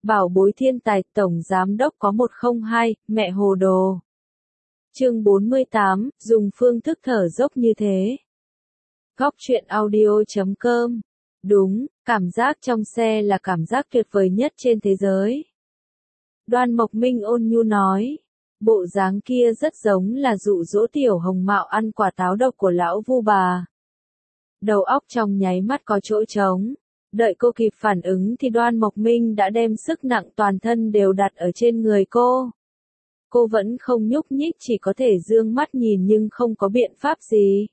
Bảo bối thiên tài tổng giám đốc có 102, mẹ hồ đồ. Chương 48, dùng phương thức thở dốc như thế. Góc truyện audio.com. Đúng, cảm giác trong xe là cảm giác tuyệt vời nhất trên thế giới. Đoan Mộc Minh ôn nhu nói. Bộ dáng kia rất giống là dụ dỗ tiểu hồng mạo ăn quả táo độc của lão vu bà. Đầu óc trong nháy mắt có chỗ trống. Đợi cô kịp phản ứng thì Đoan Mộc Minh đã đem sức nặng toàn thân đều đặt ở trên người cô. Cô vẫn không nhúc nhích, chỉ có thể dương mắt nhìn nhưng không có biện pháp gì.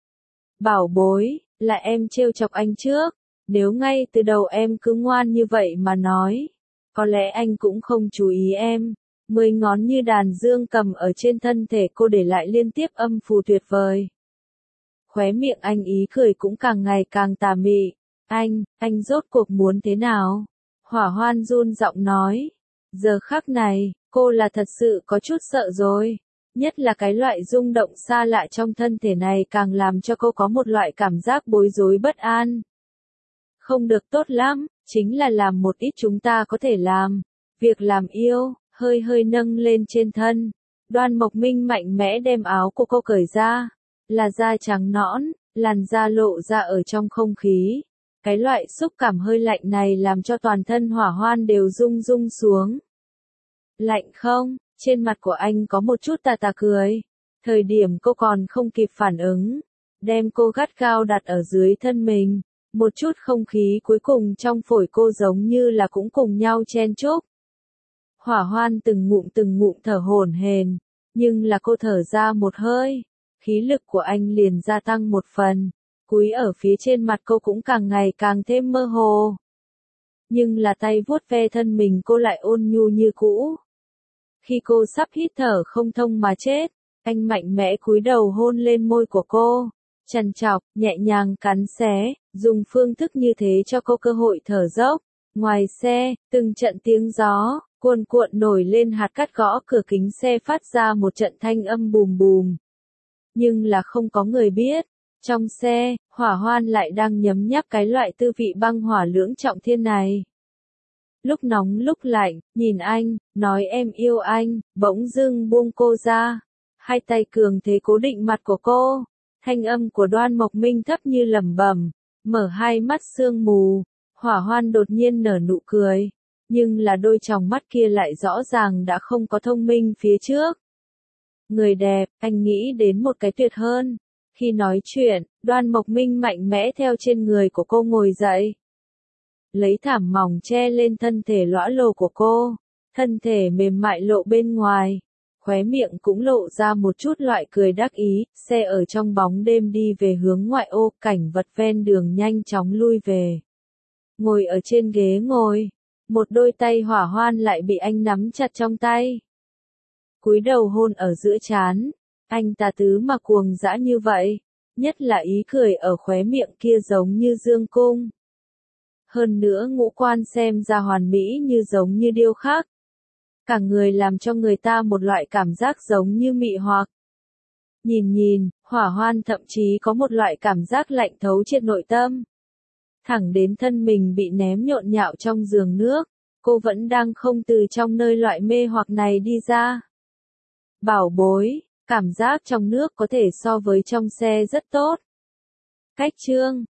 Bảo bối, là em trêu chọc anh trước. Nếu ngay từ đầu em cứ ngoan như vậy mà nói, có lẽ anh cũng không chú ý em. 10 ngón như đàn dương cầm ở trên thân thể cô để lại liên tiếp âm phù tuyệt vời. Khóe miệng anh ý cười cũng càng ngày càng tà mị. Anh rốt cuộc muốn thế nào? Hỏa Hoan run giọng nói. Giờ khắc này, cô là thật sự có chút sợ rồi. Nhất là cái loại rung động xa lạ trong thân thể này càng làm cho cô có một loại cảm giác bối rối bất an. Không được tốt lắm, chính là làm một ít chúng ta có thể làm. Việc làm yêu, hơi hơi nâng lên trên thân. Đoan Mộc Minh mạnh mẽ đem áo của cô cởi ra. Là da trắng nõn, làn da lộ ra ở trong không khí. Cái loại xúc cảm hơi lạnh này làm cho toàn thân Hỏa Hoan đều rung rung xuống. Lạnh không? Trên mặt của anh có một chút tà tà cười. Thời điểm cô còn không kịp phản ứng, đem cô gắt gao đặt ở dưới thân mình. Một chút không khí cuối cùng trong phổi cô giống như là cũng cùng nhau chen chúc. Hỏa Hoan từng ngụm thở hổn hển, nhưng là cô thở ra một hơi, khí lực của anh liền gia tăng một phần. Cúi ở phía trên mặt cô cũng càng ngày càng thêm mơ hồ. Nhưng là tay vuốt ve thân mình cô lại ôn nhu như cũ. Khi cô sắp hít thở không thông mà chết, anh mạnh mẽ cúi đầu hôn lên môi của cô, trằn trọc, nhẹ nhàng cắn xé, dùng phương thức như thế cho cô cơ hội thở dốc. Ngoài xe, từng trận tiếng gió cuồn cuộn nổi lên, hạt cát gõ cửa kính xe phát ra một trận thanh âm bùm bùm. Nhưng là không có người biết. Trong xe, Hỏa Hoan lại đang nhấm nháp cái loại tư vị băng hỏa lưỡng trọng thiên này. Lúc nóng lúc lạnh, nhìn anh, nói em yêu anh, bỗng dưng buông cô ra. Hai tay cường thế cố định mặt của cô. Thanh âm của Đoan Mộc Minh thấp như lẩm bẩm, mở hai mắt sương mù. Hỏa Hoan đột nhiên nở nụ cười. Nhưng là đôi tròng mắt kia lại rõ ràng đã không có thông minh phía trước. Người đẹp, anh nghĩ đến một cái tuyệt hơn. Khi nói chuyện, Đoan Mộc Minh mạnh mẽ theo trên người của cô ngồi dậy. Lấy thảm mỏng che lên thân thể lõa lồ của cô. Thân thể mềm mại lộ bên ngoài. Khóe miệng cũng lộ ra một chút loại cười đắc ý. Xe ở trong bóng đêm đi về hướng ngoại ô, cảnh vật ven đường nhanh chóng lui về. Ngồi ở trên ghế ngồi. Một đôi tay Hỏa Hoan lại bị anh nắm chặt trong tay. Cúi đầu hôn ở giữa trán. Anh tà tứ mà cuồng dã như vậy, nhất là ý cười ở khóe miệng kia giống như dương cung. Hơn nữa ngũ quan xem ra hoàn mỹ như giống như điêu khắc. Cả người làm cho người ta một loại cảm giác giống như mị hoặc. Nhìn, Hỏa Hoan thậm chí có một loại cảm giác lạnh thấu triệt nội tâm. Thẳng đến thân mình bị ném nhộn nhạo trong giường nước, cô vẫn đang không từ trong nơi loại mê hoặc này đi ra. Bảo bối. Cảm giác trong nước có thể so với trong xe rất tốt. Cách chương